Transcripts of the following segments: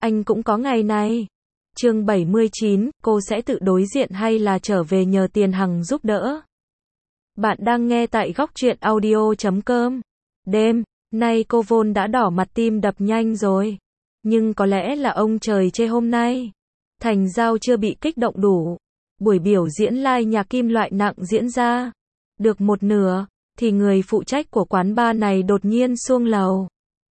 anh cũng có ngày này. Chương 79, cô sẽ tự đối diện hay là trở về nhờ Tiền Hằng giúp đỡ? Bạn đang nghe tại góc truyện audio.com. Đêm nay cô vốn đã đỏ mặt tim đập nhanh rồi. Nhưng có lẽ là ông trời chê hôm nay Thành Giao chưa bị kích động đủ. Buổi biểu diễn live nhạc kim loại nặng diễn ra được một nửa, thì người phụ trách của quán bar này đột nhiên xuông lầu.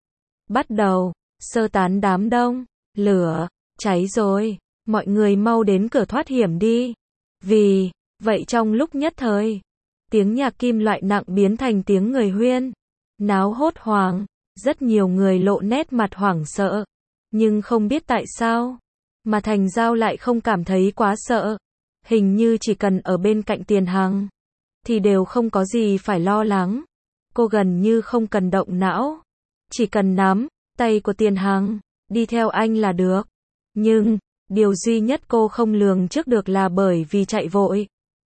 Bắt đầu sơ tán đám đông. Lửa cháy rồi, mọi người mau đến cửa thoát hiểm đi. Vì vậy trong lúc nhất thời, tiếng nhạc kim loại nặng biến thành tiếng người huyên náo hốt hoảng. Rất nhiều người lộ nét mặt hoảng sợ. Nhưng không biết tại sao mà Thành Giao lại không cảm thấy quá sợ. Hình như chỉ cần ở bên cạnh Tiền Hằng thì đều không có gì phải lo lắng. Cô gần như không cần động não, chỉ cần nắm tay của Tiền Hằng đi theo anh là được. Nhưng điều duy nhất cô không lường trước được là bởi vì chạy vội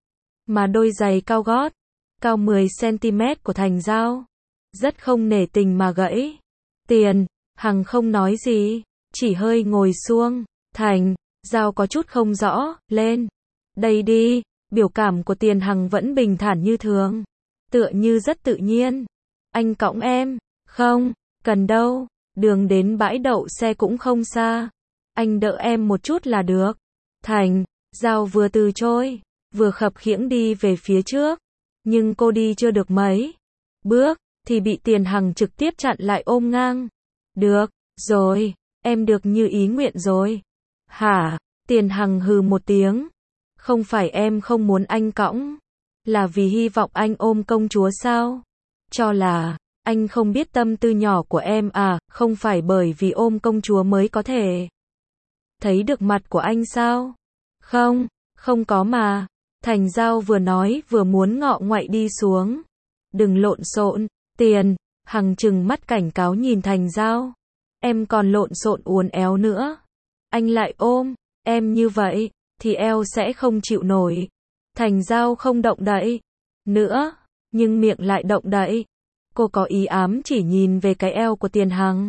mà đôi giày cao gót cao 10 cm của Thành Giao rất không nể tình mà gãy. Tiền Hằng không nói gì, chỉ hơi ngồi xuống. Thành Giao có chút không rõ, lên đây đi. Biểu cảm của Tiền Hằng vẫn bình thản như thường, tựa như rất tự nhiên. Anh cõng em. Không cần đâu, đường đến bãi đậu xe cũng không xa, anh đỡ em một chút là được. Thành Giao vừa từ chối, vừa khập khiễng đi về phía trước. Nhưng cô đi chưa được mấy bước thì bị Tiền Hằng trực tiếp chặn lại ôm ngang. Được rồi, em được như ý nguyện rồi. Hả? Tiền Hằng hừ một tiếng. Không phải em không muốn anh cõng, là vì hy vọng anh ôm công chúa sao? Cho là anh không biết tâm tư nhỏ của em à? Không phải bởi vì ôm công chúa mới có thể thấy được mặt của anh sao? Không, không có mà. Thành Giao vừa nói vừa muốn ngọ ngoại đi xuống. Đừng lộn xộn. Tiền Hằng trừng mắt cảnh cáo nhìn Thành Giao. Em còn lộn xộn uốn éo nữa, anh lại ôm em như vậy thì eo sẽ không chịu nổi. Thành Giao không động đậy nữa, nhưng miệng lại động đậy. Cô có ý ám chỉ nhìn về cái eo của Tiền Hằng.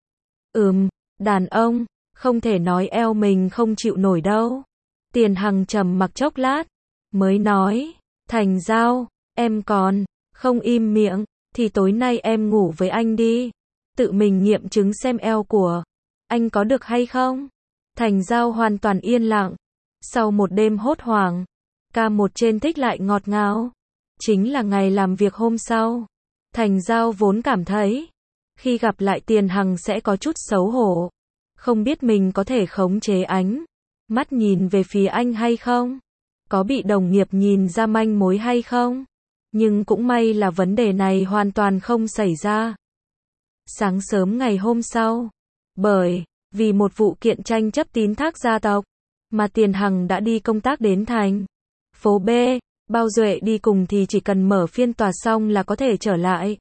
Đàn ông không thể nói eo mình không chịu nổi đâu. Tiền Hằng trầm mặc chốc lát mới nói, Thành Giao, em còn không im miệng thì tối nay em ngủ với anh đi, tự mình nghiệm chứng xem eo của anh có được hay không. Thành Giao hoàn toàn yên lặng. Sau một đêm hốt hoảng, ca một trên thích lại ngọt ngào. Chính là ngày làm việc hôm sau. Thành Giao vốn cảm thấy khi gặp lại Tiền Hằng sẽ có chút xấu hổ, không biết mình có thể khống chế ánh mắt nhìn về phía anh hay không, có bị đồng nghiệp nhìn ra manh mối hay không. Nhưng cũng may là vấn đề này hoàn toàn không xảy ra. Sáng sớm ngày hôm sau, bởi vì một vụ kiện tranh chấp tín thác gia tộc mà Tiền Hằng đã đi công tác đến thành phố B. Bao Duệ đi cùng thì chỉ cần mở phiên tòa xong là có thể trở lại.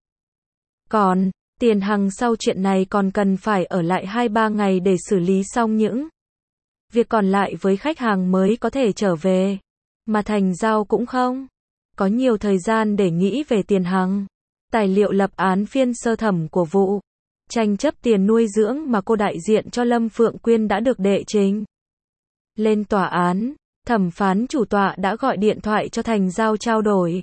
Còn Tiền Hằng sau chuyện này còn cần phải ở lại 2-3 ngày để xử lý xong những việc còn lại với khách hàng mới có thể trở về. Mà Thành Giao cũng không có nhiều thời gian để nghĩ về Tiền Hằng. Tài liệu lập án phiên sơ thẩm của vụ tranh chấp tiền nuôi dưỡng mà cô đại diện cho Lâm Phượng Quyên đã được đệ trình lên tòa án. Thẩm phán chủ tọa đã gọi điện thoại cho Thành Giao trao đổi.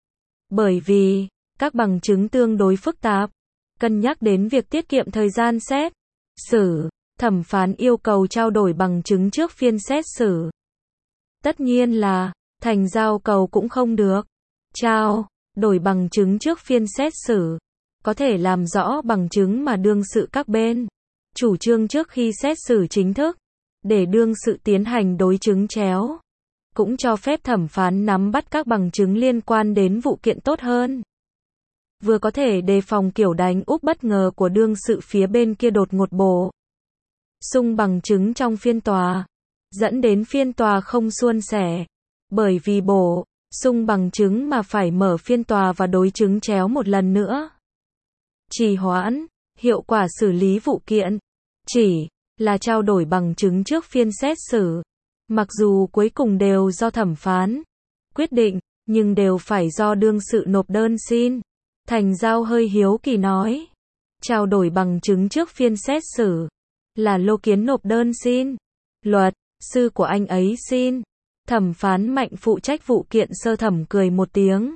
Bởi vì các bằng chứng tương đối phức tạp, cân nhắc đến việc tiết kiệm thời gian xét xử, thẩm phán yêu cầu trao đổi bằng chứng trước phiên xét xử. Tất nhiên là Thành Giao cầu cũng không được trao đổi bằng chứng trước phiên xét xử, có thể làm rõ bằng chứng mà đương sự các bên chủ trương trước khi xét xử chính thức, để đương sự tiến hành đối chứng chéo. Cũng cho phép thẩm phán nắm bắt các bằng chứng liên quan đến vụ kiện tốt hơn. Vừa có thể đề phòng kiểu đánh úp bất ngờ của đương sự phía bên kia đột ngột bổ sung bằng chứng trong phiên tòa, dẫn đến phiên tòa không suôn sẻ. Bởi vì bổ sung bằng chứng mà phải mở phiên tòa và đối chứng chéo một lần nữa, trì hoãn hiệu quả xử lý vụ kiện. Chỉ là trao đổi bằng chứng trước phiên xét xử, mặc dù cuối cùng đều do thẩm phán quyết định, nhưng đều phải do đương sự nộp đơn xin. Thành Giao hơi hiếu kỳ nói, trao đổi bằng chứng trước phiên xét xử Là Lô Kiến nộp đơn xin. Luật sư của anh ấy xin. Thẩm phán Mạnh phụ trách vụ kiện sơ thẩm cười một tiếng.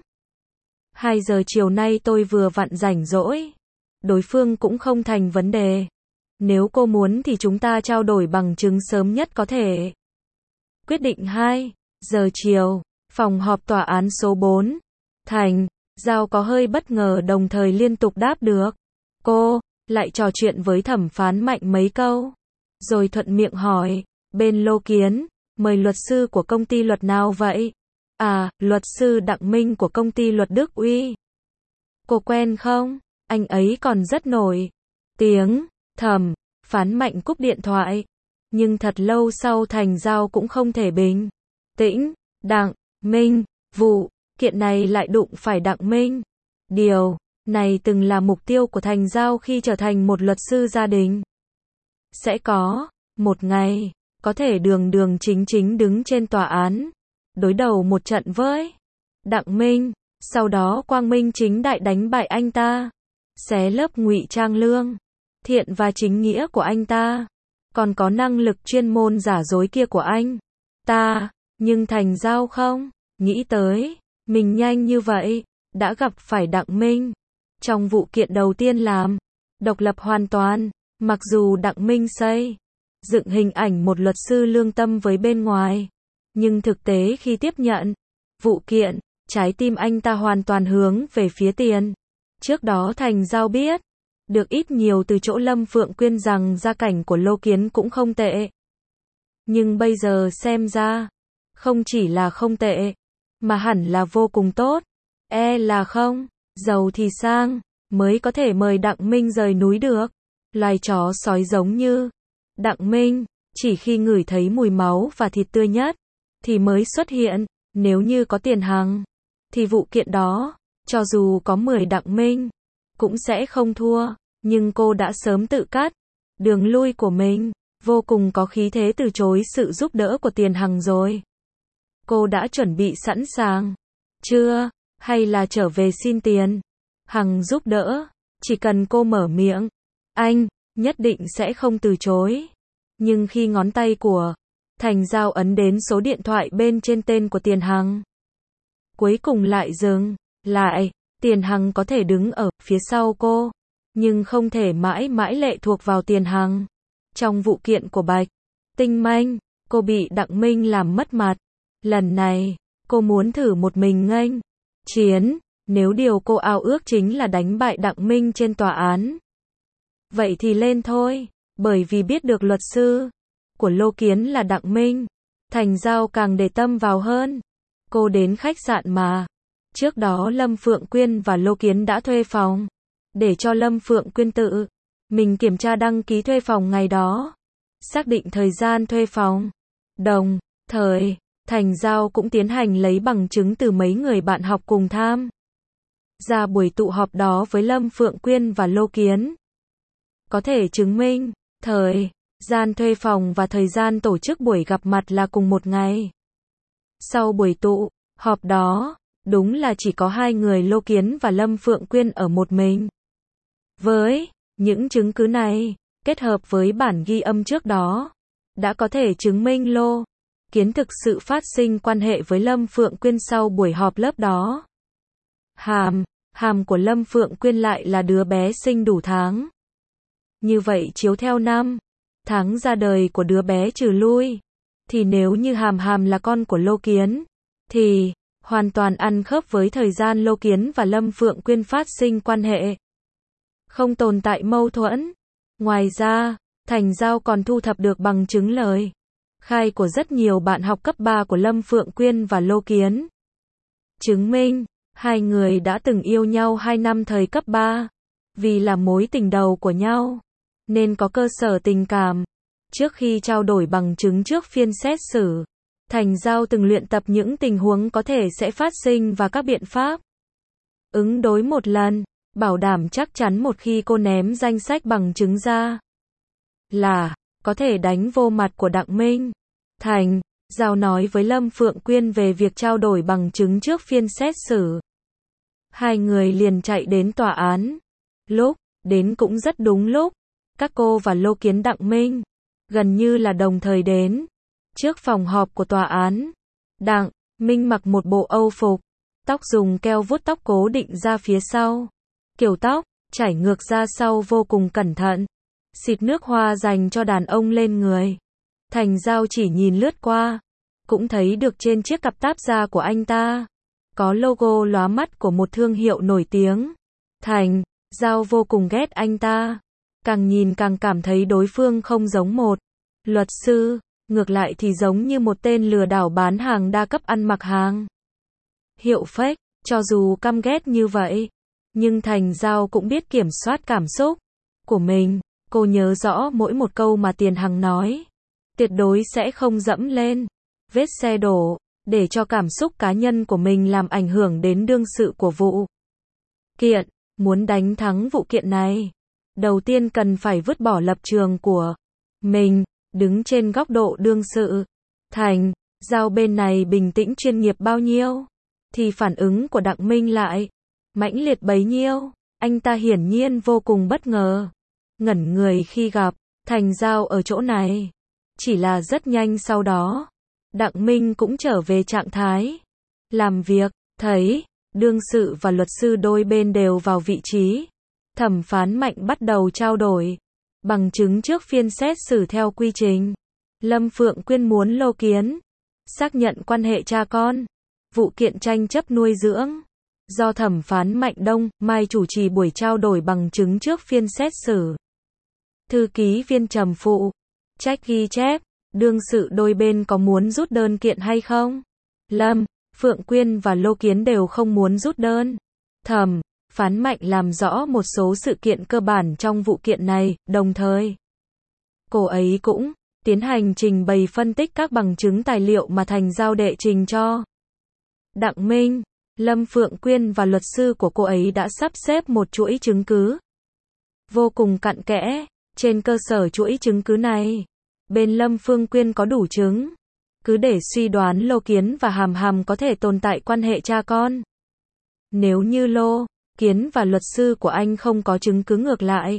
2 giờ chiều nay tôi vừa vặn rảnh rỗi. Đối phương cũng không thành vấn đề. Nếu cô muốn thì chúng ta trao đổi bằng chứng sớm nhất có thể. Quyết định 2 giờ chiều, phòng họp tòa án số 4. Thành Giao có hơi bất ngờ đồng thời liên tục đáp được. Cô lại trò chuyện với thẩm phán Mạnh mấy câu. Rồi thuận miệng hỏi, bên Lô Kiến, mời luật sư của công ty luật nào vậy? À, luật sư Đặng Minh của công ty luật Đức Uy. Cô quen không? Anh ấy còn rất nổi tiếng. Thẩm phán Mạnh cúp điện thoại. Nhưng thật lâu sau Thành Giao cũng không thể bình tĩnh. Đặng Minh, vụ kiện này lại đụng phải Đặng Minh. Điều này từng là mục tiêu của Thành Giao khi trở thành một luật sư gia đình. Sẽ có một ngày, có thể đường đường chính chính đứng trên tòa án, đối đầu một trận với Đặng Minh, sau đó quang minh chính đại đánh bại anh ta, xé lớp ngụy trang lương thiện và chính nghĩa của anh ta, còn có năng lực chuyên môn giả dối kia của anh ta. Nhưng Thành Giao không nghĩ tới mình nhanh như vậy đã gặp phải Đặng Minh. Trong vụ kiện đầu tiên làm độc lập hoàn toàn, mặc dù Đặng Minh xây dựng hình ảnh một luật sư lương tâm với bên ngoài, nhưng thực tế khi tiếp nhận vụ kiện, trái tim anh ta hoàn toàn hướng về phía tiền. Trước đó Thành Giao biết được ít nhiều từ chỗ Lâm Phượng Quyên rằng gia cảnh của Lô Kiến cũng không tệ. Nhưng bây giờ xem ra, không chỉ là không tệ, mà hẳn là vô cùng tốt. Là không, giàu thì sang, mới có thể mời Đặng Minh rời núi được. Loài chó sói giống như Đặng Minh, chỉ khi ngửi thấy mùi máu và thịt tươi nhất, thì mới xuất hiện. Nếu như có tiền hằng, thì vụ kiện đó, cho dù có 10 Đặng Minh, cũng sẽ không thua. Nhưng cô đã sớm tự cắt đường lui của mình, vô cùng có khí thế từ chối sự giúp đỡ của Tiền Hằng rồi. Cô đã chuẩn bị sẵn sàng chưa? Hay là trở về xin Tiền Hằng giúp đỡ? Chỉ cần cô mở miệng, anh nhất định sẽ không từ chối. Nhưng khi ngón tay của Thành Giao ấn đến số điện thoại bên trên tên của Tiền Hằng, cuối cùng lại dừng lại. Tiền Hằng có thể đứng ở phía sau cô, nhưng không thể mãi mãi lệ thuộc vào Tiền Hằng. Trong vụ kiện của Bạch Tinh Manh, cô bị Đặng Minh làm mất mặt. Lần này, cô muốn thử một mình nghênh chiến. Nếu điều cô ao ước chính là đánh bại Đặng Minh trên tòa án, vậy thì lên thôi. Bởi vì biết được luật sư của Lô Kiến là Đặng Minh, Thành Giao càng để tâm vào hơn. Cô đến khách sạn mà trước đó Lâm Phượng Quyên và Lô Kiến đã thuê phòng, để cho Lâm Phượng Quyên tự mình kiểm tra đăng ký thuê phòng ngày đó, xác định thời gian thuê phòng. Đồng thời, Thành Giao cũng tiến hành lấy bằng chứng từ mấy người bạn học cùng tham ra buổi tụ họp đó với Lâm Phượng Quyên và Lô Kiến. Có thể chứng minh, thời gian thuê phòng và thời gian tổ chức buổi gặp mặt là cùng một ngày. Sau buổi tụ họp đó, đúng là chỉ có 2 người Lô Kiến và Lâm Phượng Quyên ở một mình. Với những chứng cứ này, kết hợp với bản ghi âm trước đó, đã có thể chứng minh Lô Kiến thực sự phát sinh quan hệ với Lâm Phượng Quyên sau buổi họp lớp đó. Hàm của Lâm Phượng Quyên lại là đứa bé sinh đủ tháng. Như vậy chiếu theo năm tháng ra đời của đứa bé trừ lui, thì nếu như Hàm là con của Lô Kiến, thì hoàn toàn ăn khớp với thời gian Lô Kiến và Lâm Phượng Quyên phát sinh quan hệ. Không tồn tại mâu thuẫn. Ngoài ra, Thành Giao còn thu thập được bằng chứng lời khai của rất nhiều bạn học cấp 3 của Lâm Phượng Quyên và Lô Kiến. Chứng minh, 2 người đã từng yêu nhau 2 năm thời cấp 3. Vì là mối tình đầu của nhau, nên có cơ sở tình cảm. Trước khi trao đổi bằng chứng trước phiên xét xử, Thành Giao từng luyện tập những tình huống có thể sẽ phát sinh và các biện pháp ứng đối một lần, bảo đảm chắc chắn một khi cô ném danh sách bằng chứng ra là có thể đánh vô mặt của Đặng Minh. Thành Giao nói với Lâm Phượng Quyên về việc trao đổi bằng chứng trước phiên xét xử. 2 người liền chạy đến tòa án. Lúc đến cũng rất đúng lúc. Các cô và Lô Kiến Đặng Minh gần như là đồng thời đến trước phòng họp của tòa án. Đặng Minh mặc một bộ âu phục, tóc dùng keo vuốt tóc cố định ra phía sau. Kiểu tóc chảy ngược ra sau vô cùng cẩn thận. Xịt nước hoa dành cho đàn ông lên người. Thành Giao chỉ nhìn lướt qua, cũng thấy được trên chiếc cặp táp da của anh ta có logo lóa mắt của một thương hiệu nổi tiếng. Thành Giao vô cùng ghét anh ta, càng nhìn càng cảm thấy đối phương không giống một luật sư, ngược lại thì giống như một tên lừa đảo bán hàng đa cấp ăn mặc hàng hiệu fake. Cho dù căm ghét như vậy, nhưng Thành Giao cũng biết kiểm soát cảm xúc của mình. Cô nhớ rõ mỗi một câu mà Tiền Hằng nói, tuyệt đối sẽ không dẫm lên vết xe đổ, để cho cảm xúc cá nhân của mình làm ảnh hưởng đến đương sự của vụ kiện. Muốn đánh thắng vụ kiện này, đầu tiên cần phải vứt bỏ lập trường của mình, đứng trên góc độ đương sự. Thành Giao bên này bình tĩnh chuyên nghiệp bao nhiêu, thì phản ứng của Đặng Minh lại mãnh liệt bấy nhiêu. Anh ta hiển nhiên vô cùng bất ngờ, ngẩn người khi gặp Thành Giao ở chỗ này. Chỉ là rất nhanh sau đó, Đặng Minh cũng trở về trạng thái làm việc. Thấy đương sự và luật sư đôi bên đều vào vị trí, thẩm phán Mạnh bắt đầu trao đổi bằng chứng trước phiên xét xử theo quy trình. Lâm Phượng Quyên muốn Lô Kiến xác nhận quan hệ cha con, vụ kiện tranh chấp nuôi dưỡng, do thẩm phán Mạnh Đông Mai chủ trì buổi trao đổi bằng chứng trước phiên xét xử. Thư ký viên Trầm phụ trách ghi chép, đương sự đôi bên có muốn rút đơn kiện hay không? Lâm Phượng Quyên và Lô Kiến đều không muốn rút đơn. Thẩm phán Mạnh làm rõ một số sự kiện cơ bản trong vụ kiện này, đồng thời cô ấy cũng tiến hành trình bày phân tích các bằng chứng tài liệu mà Thành Giao đệ trình cho Đặng Minh. Lâm Phượng Quyên và luật sư của cô ấy đã sắp xếp một chuỗi chứng cứ vô cùng cặn kẽ. Trên cơ sở chuỗi chứng cứ này, bên Lâm Phượng Quyên có đủ chứng cứ để suy đoán Lô Kiến và Hàm Hàm có thể tồn tại quan hệ cha con. Nếu như Lô Kiến và luật sư của anh không có chứng cứ ngược lại,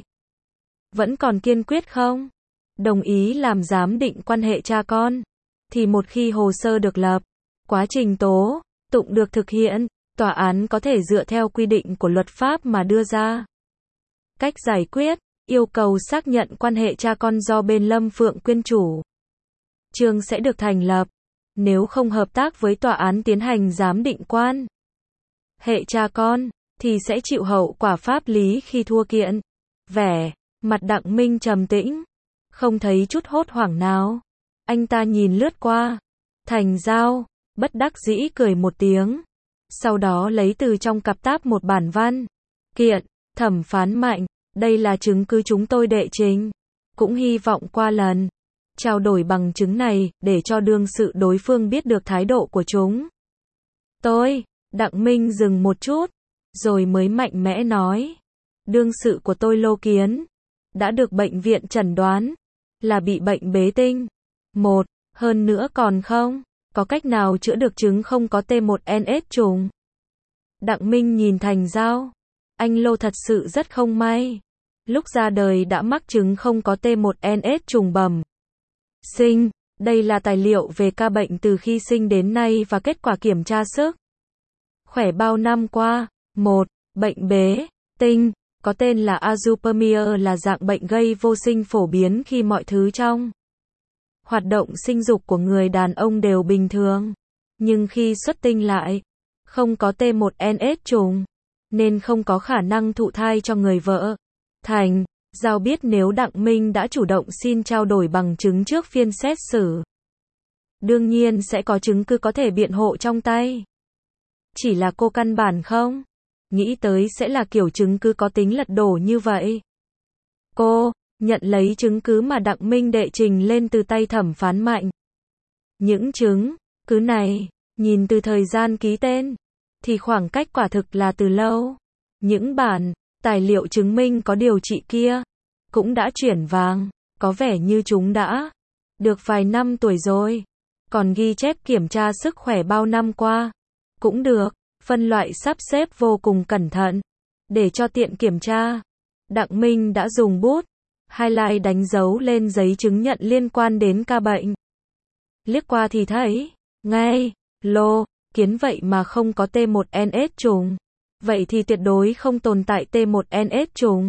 vẫn còn kiên quyết không đồng ý làm giám định quan hệ cha con, thì một khi hồ sơ được lập, quá trình tố tụng được thực hiện, tòa án có thể dựa theo quy định của luật pháp mà đưa ra cách giải quyết, yêu cầu xác nhận quan hệ cha con do bên Lâm Phượng Quyên chủ trương sẽ được thành lập. Nếu không hợp tác với tòa án tiến hành giám định quan hệ cha con, thì sẽ chịu hậu quả pháp lý khi thua kiện. Vẻ mặt Đặng Minh trầm tĩnh, không thấy chút hốt hoảng nào. Anh ta nhìn lướt qua Thành Giao, bất đắc dĩ cười một tiếng, sau đó lấy từ trong cặp táp một bản văn kiện. Thẩm phán Mạnh, đây là chứng cứ chúng tôi đệ trình, cũng hy vọng qua lần trao đổi bằng chứng này, để cho đương sự đối phương biết được thái độ của chúng tôi. Đặng Minh dừng một chút, rồi mới mạnh mẽ nói, đương sự của tôi Lô Kiến đã được bệnh viện chẩn đoán là bị bệnh bế tinh. Hơn nữa còn không có cách nào chữa được chứng không có T1NS trùng. Đặng Minh nhìn Thành Giao, anh Lô thật sự rất không may, lúc ra đời đã mắc chứng không có T1NS trùng bẩm sinh. Đây là tài liệu về ca bệnh từ khi sinh đến nay và kết quả kiểm tra sức khỏe bao năm qua. Bệnh bế tinh có tên là azoospermia là dạng bệnh gây vô sinh phổ biến khi mọi thứ trong hoạt động sinh dục của người đàn ông đều bình thường, nhưng khi xuất tinh lại không có T1NS trùng, nên không có khả năng thụ thai cho người vợ. Thành Giao biết nếu Đặng Minh đã chủ động xin trao đổi bằng chứng trước phiên xét xử, đương nhiên sẽ có chứng cứ có thể biện hộ trong tay. Chỉ là cô căn bản không nghĩ tới sẽ là kiểu chứng cứ có tính lật đổ như vậy. Cô nhận lấy chứng cứ mà Đặng Minh đệ trình lên từ tay thẩm phán Mạnh. Những chứng cứ này, nhìn từ thời gian ký tên, thì khoảng cách quả thực là từ lâu. Những bản tài liệu chứng minh có điều trị kia cũng đã chuyển vàng, có vẻ như chúng đã được vài năm tuổi rồi. Còn ghi chép kiểm tra sức khỏe bao năm qua cũng được phân loại sắp xếp vô cùng cẩn thận, để cho tiện kiểm tra. Đặng Minh đã dùng bút highlight đánh dấu lên giấy chứng nhận liên quan đến ca bệnh. Liếc qua thì thấy, ngay, lô, kiến vậy mà không có T1NS trùng. Vậy thì tuyệt đối không tồn tại T1NS trùng.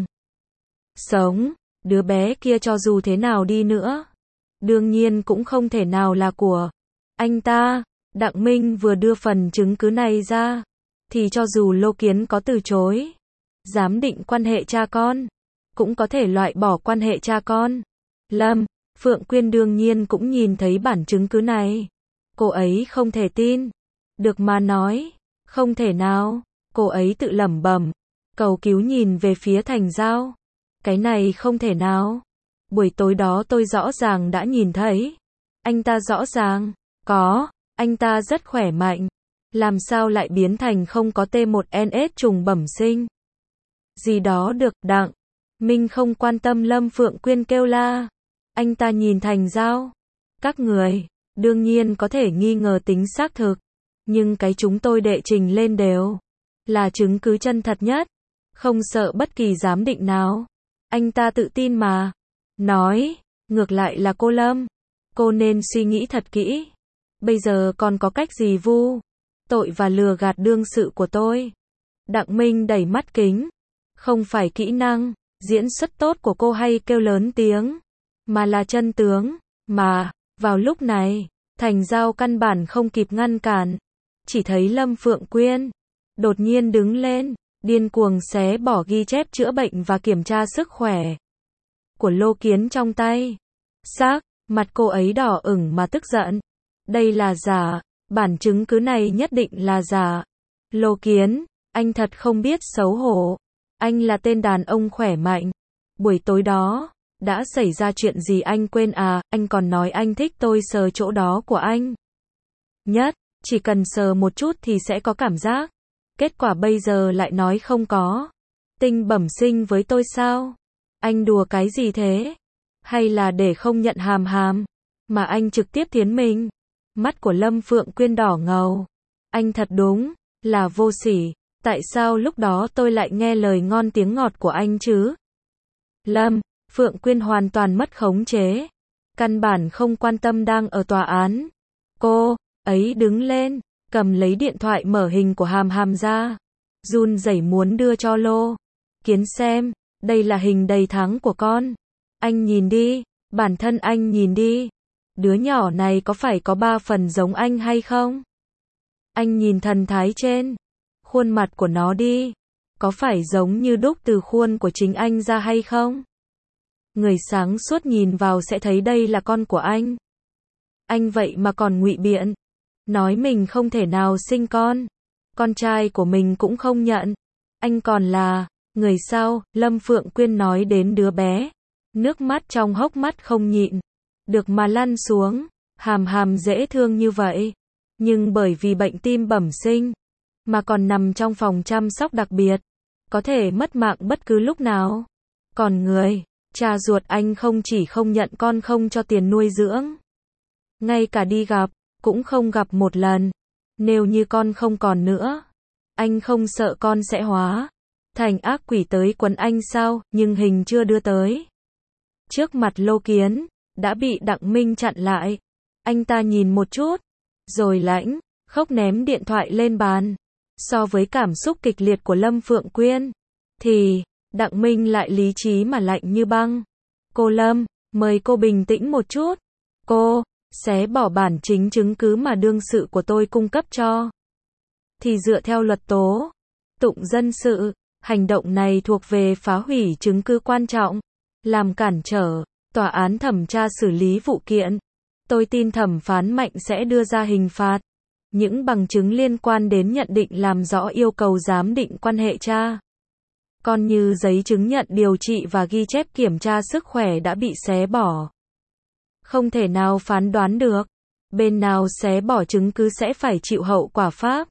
Sống, đứa bé kia cho dù thế nào đi nữa, đương nhiên cũng không thể nào là của anh ta. Đặng Minh vừa đưa phần chứng cứ này ra, thì cho dù Lô Kiến có từ chối giám định quan hệ cha con, cũng có thể loại bỏ quan hệ cha con. Lâm Phượng Quyên đương nhiên cũng nhìn thấy bản chứng cứ này. Cô ấy không thể tin được mà nói, không thể nào. Cô ấy tự lẩm bẩm, cầu cứu nhìn về phía Thành Giao. Cái này không thể nào. Buổi tối đó tôi rõ ràng đã nhìn thấy. Anh ta rõ ràng, anh ta rất khỏe mạnh. Làm sao lại biến thành không có T1NS trùng bẩm sinh? Gì đó được, Đặng Minh không quan tâm. Lâm Phượng Quyên kêu la. Anh ta nhìn Thành Giao. Các người, đương nhiên có thể nghi ngờ tính xác thực. Nhưng cái chúng tôi đệ trình lên đều là chứng cứ chân thật nhất. Không sợ bất kỳ giám định nào. Anh ta tự tin mà. Nói, ngược lại là cô Lâm. Cô nên suy nghĩ thật kỹ. Bây giờ còn có cách gì vu tội và lừa gạt đương sự của tôi? Đặng Minh đẩy mắt kính. Không phải kỹ năng diễn xuất tốt của cô hay kêu lớn tiếng, mà là chân tướng. Mà, vào lúc này, Thành Giao căn bản không kịp ngăn cản. Chỉ thấy Lâm Phượng Quyên đột nhiên đứng lên, điên cuồng xé bỏ ghi chép chữa bệnh và kiểm tra sức khỏe của Lô Kiến trong tay. Mặt cô ấy đỏ ửng mà tức giận. Đây là giả, bản chứng cứ này nhất định là giả. Lô Kiến, anh thật không biết xấu hổ. Anh là tên đàn ông khỏe mạnh. Buổi tối đó, đã xảy ra chuyện gì anh quên à? Anh còn nói anh thích tôi sờ chỗ đó của anh. Chỉ cần sờ một chút thì sẽ có cảm giác. Kết quả bây giờ lại nói không có. Tinh bẩm sinh với tôi sao? Anh đùa cái gì thế? Hay là để không nhận hàm mà anh trực tiếp tiến mình? Mắt của Lâm Phượng Quyên đỏ ngầu. Anh thật đúng là vô sỉ. Tại sao lúc đó tôi lại nghe lời ngon tiếng ngọt của anh chứ? Lâm Phượng Quyên hoàn toàn mất khống chế. Căn bản không quan tâm đang ở tòa án. Cô ấy đứng lên, cầm lấy điện thoại mở hình của hàm ra. Run rẩy muốn đưa cho Lô Kiến xem. Đây là hình đầy tháng của con. Anh nhìn đi, bản thân anh nhìn đi. Đứa nhỏ này có phải có 3 phần giống anh hay không? Anh nhìn thần thái trên khuôn mặt của nó đi. Có phải giống như đúc từ khuôn của chính anh ra hay không? Người sáng suốt nhìn vào sẽ thấy đây là con của anh. Anh vậy mà còn ngụy biện. Nói mình không thể nào sinh con. Con trai của mình cũng không nhận. Anh còn là người sao? Lâm Phượng Quyên nói đến đứa bé. Nước mắt trong hốc mắt không nhịn được mà lăn xuống. Hàm dễ thương như vậy. Nhưng bởi vì bệnh tim bẩm sinh, mà còn nằm trong phòng chăm sóc đặc biệt. Có thể mất mạng bất cứ lúc nào. Còn người, cha ruột anh không chỉ không nhận con, không cho tiền nuôi dưỡng. Ngay cả đi gặp, cũng không gặp một lần. Nếu như con không còn nữa, anh không sợ con sẽ hóa thành ác quỷ tới quấn anh sao? Nhưng hình chưa đưa tới. Trước mặt Lô Kiến, đã bị Đặng Minh chặn lại. Anh ta nhìn một chút, rồi lãnh khốc ném điện thoại lên bàn. So với cảm xúc kịch liệt của Lâm Phượng Quyên, thì Đặng Minh lại lý trí mà lạnh như băng. Cô Lâm, mời cô bình tĩnh một chút. Cô xé bỏ bản chính chứng cứ mà đương sự của tôi cung cấp cho. Thì dựa theo luật tố tụng dân sự, hành động này thuộc về phá hủy chứng cứ quan trọng, làm cản trở tòa án thẩm tra xử lý vụ kiện. Tôi tin thẩm phán Mạnh sẽ đưa ra hình phạt. Những bằng chứng liên quan đến nhận định làm rõ yêu cầu giám định quan hệ cha con như giấy chứng nhận điều trị và ghi chép kiểm tra sức khỏe đã bị xé bỏ. Không thể nào phán đoán được bên nào xé bỏ chứng cứ sẽ phải chịu hậu quả pháp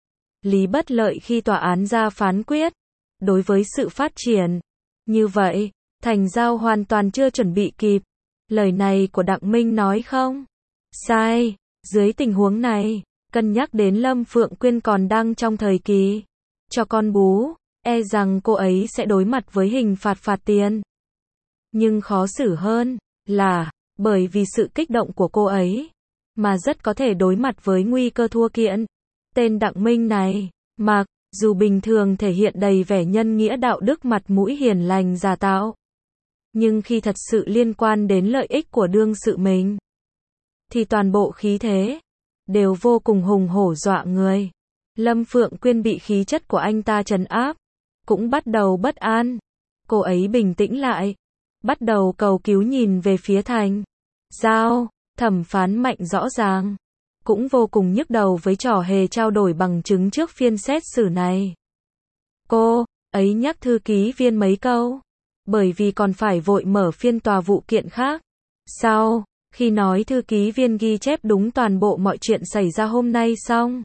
lý bất lợi khi tòa án ra phán quyết. Đối với sự phát triển như vậy, Thành Giao hoàn toàn chưa chuẩn bị kịp. Lời này của Đặng Minh nói không sai. Dưới tình huống này, cân nhắc đến Lâm Phượng Quyên còn đang trong thời kỳ cho con bú, e rằng cô ấy sẽ đối mặt với hình phạt phạt tiền. Nhưng khó xử hơn là, bởi vì sự kích động của cô ấy, mà rất có thể đối mặt với nguy cơ thua kiện. Tên Đặng Minh này, mặc dù bình thường thể hiện đầy vẻ nhân nghĩa đạo đức mặt mũi hiền lành giả tạo, nhưng khi thật sự liên quan đến lợi ích của đương sự mình, thì toàn bộ khí thế đều vô cùng hùng hổ dọa người. Lâm Phượng Quyên bị khí chất của anh ta trấn áp, cũng bắt đầu bất an. Cô ấy bình tĩnh lại, bắt đầu cầu cứu nhìn về phía Thành Giao. Thẩm phán Mạnh rõ ràng cũng vô cùng nhức đầu với trò hề trao đổi bằng chứng trước phiên xét xử này. Cô ấy nhắc thư ký viên mấy câu, bởi vì còn phải vội mở phiên tòa vụ kiện khác. Sau khi nói thư ký viên ghi chép đúng toàn bộ mọi chuyện xảy ra hôm nay xong,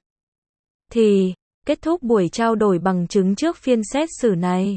thì kết thúc buổi trao đổi bằng chứng trước phiên xét xử này.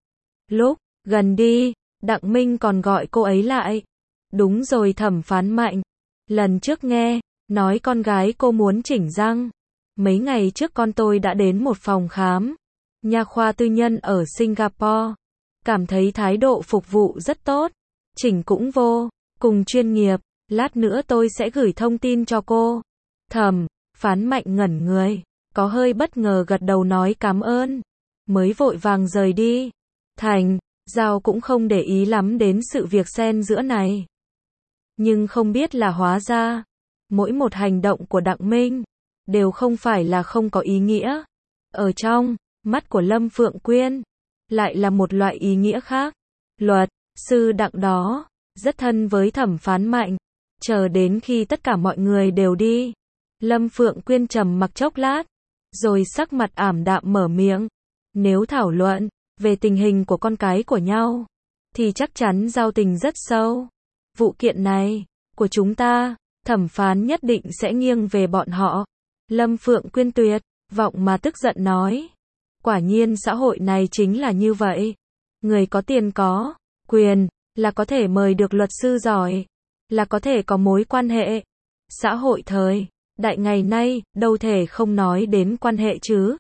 Lúc gần đi, Đặng Minh còn gọi cô ấy lại. Đúng rồi thẩm phán Mạnh, lần trước nghe nói con gái cô muốn chỉnh răng. Mấy ngày trước con tôi đã đến một phòng khám nha khoa tư nhân ở Singapore. Cảm thấy thái độ phục vụ rất tốt, chỉnh cũng vô cùng chuyên nghiệp. Lát nữa tôi sẽ gửi thông tin cho cô. Thẩm phán Mạnh ngẩn người, có hơi bất ngờ gật đầu nói cảm ơn, mới vội vàng rời đi. Thành Giao cũng không để ý lắm đến sự việc xen giữa này. Nhưng không biết là hóa ra, mỗi một hành động của Đặng Minh đều không phải là không có ý nghĩa. Ở trong mắt của Lâm Phượng Quyên, lại là một loại ý nghĩa khác. Luật sư Đặng đó rất thân với thẩm phán Mạnh. Chờ đến khi tất cả mọi người đều đi, Lâm Phượng Quyên trầm mặc chốc lát, rồi sắc mặt ảm đạm mở miệng. Nếu thảo luận về tình hình của con cái của nhau, thì chắc chắn giao tình rất sâu. Vụ kiện này của chúng ta, thẩm phán nhất định sẽ nghiêng về bọn họ. Lâm Phượng Quyên tuyệt vọng mà tức giận nói. Quả nhiên xã hội này chính là như vậy. Người có tiền có quyền là có thể mời được luật sư giỏi, là có thể có mối quan hệ. Xã hội thời đại ngày nay đâu thể không nói đến quan hệ chứ.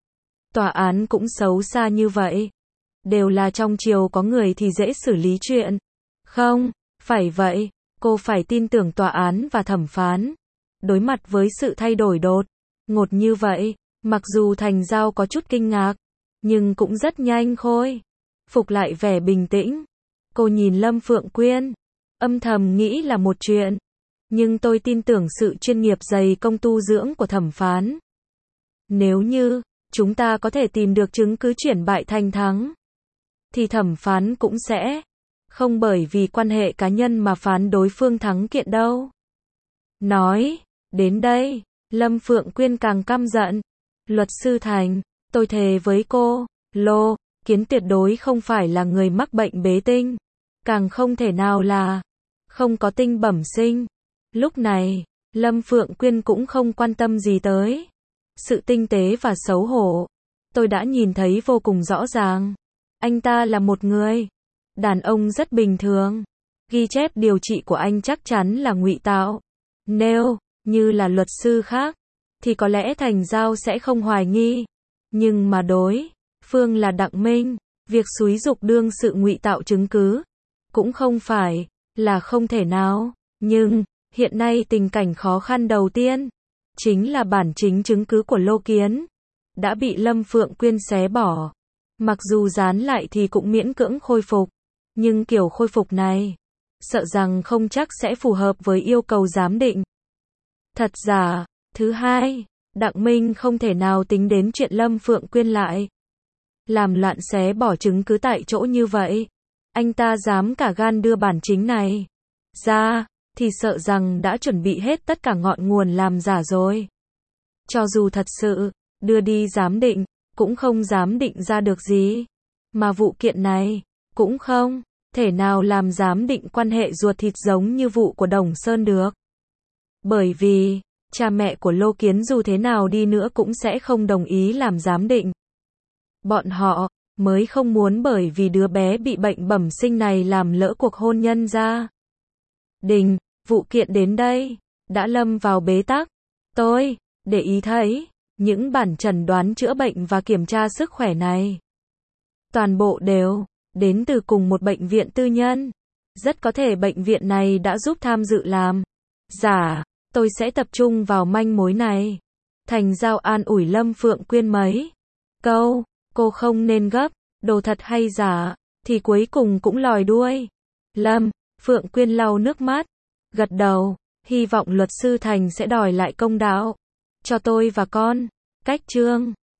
Tòa án cũng xấu xa như vậy. Đều là trong triều có người thì dễ xử lý chuyện. Không phải vậy, cô phải tin tưởng tòa án và thẩm phán. Đối mặt với sự thay đổi đột ngột như vậy, mặc dù Thành Giao có chút kinh ngạc, nhưng cũng rất nhanh khôi phục lại vẻ bình tĩnh. Cô nhìn Lâm Phượng Quyên, âm thầm nghĩ là một chuyện, nhưng tôi tin tưởng sự chuyên nghiệp dày công tu dưỡng của thẩm phán. Nếu như chúng ta có thể tìm được chứng cứ chuyển bại thành thắng, thì thẩm phán cũng sẽ không bởi vì quan hệ cá nhân mà phán đối phương thắng kiện đâu. Nói đến đây, Lâm Phượng Quyên càng căm giận. Luật sư Thành, tôi thề với cô, Lô Kiến tuyệt đối không phải là người mắc bệnh bế tinh, càng không thể nào là không có tinh bẩm sinh. Lúc này, Lâm Phượng Quyên cũng không quan tâm gì tới sự tinh tế và xấu hổ. Tôi đã nhìn thấy vô cùng rõ ràng. Anh ta là một người đàn ông rất bình thường. Ghi chép điều trị của anh chắc chắn là ngụy tạo. Nếu như là luật sư khác, thì có lẽ Thành Giao sẽ không hoài nghi. Nhưng mà đối phương là Đặng Minh, việc xúi giục đương sự ngụy tạo chứng cứ cũng không phải là không thể nào. Nhưng hiện nay tình cảnh khó khăn đầu tiên chính là bản chính chứng cứ của Lô Kiến đã bị Lâm Phượng Quyên xé bỏ. Mặc dù dán lại thì cũng miễn cưỡng khôi phục, nhưng kiểu khôi phục này sợ rằng không chắc sẽ phù hợp với yêu cầu giám định thật giả. Thứ hai, Đặng Minh không thể nào tính đến chuyện Lâm Phượng Quyên lại làm loạn xé bỏ chứng cứ tại chỗ như vậy. Anh ta dám cả gan đưa bản chính này ra, thì sợ rằng đã chuẩn bị hết tất cả ngọn nguồn làm giả rồi. Cho dù thật sự đưa đi giám định, cũng không giám định ra được gì. Mà vụ kiện này cũng không thể nào làm giám định quan hệ ruột thịt giống như vụ của Đồng Sơn được. Bởi vì cha mẹ của Lô Kiến dù thế nào đi nữa cũng sẽ không đồng ý làm giám định. Bọn họ mới không muốn bởi vì đứa bé bị bệnh bẩm sinh này làm lỡ cuộc hôn nhân gia đình. Vụ kiện đến đây đã lâm vào bế tắc. Tôi để ý thấy những bản chẩn đoán chữa bệnh và kiểm tra sức khỏe này toàn bộ đều đến từ cùng một bệnh viện tư nhân. Rất có thể bệnh viện này đã giúp tham dự làm giả. Tôi sẽ tập trung vào manh mối này. Thành Giao an ủi Lâm Phượng Quyên mấy câu, cô không nên gấp, đồ thật hay giả, thì cuối cùng cũng lòi đuôi. Lâm Phượng Quyên lau nước mắt, gật đầu, hy vọng luật sư Thành sẽ đòi lại công đạo cho tôi và con. Cách chương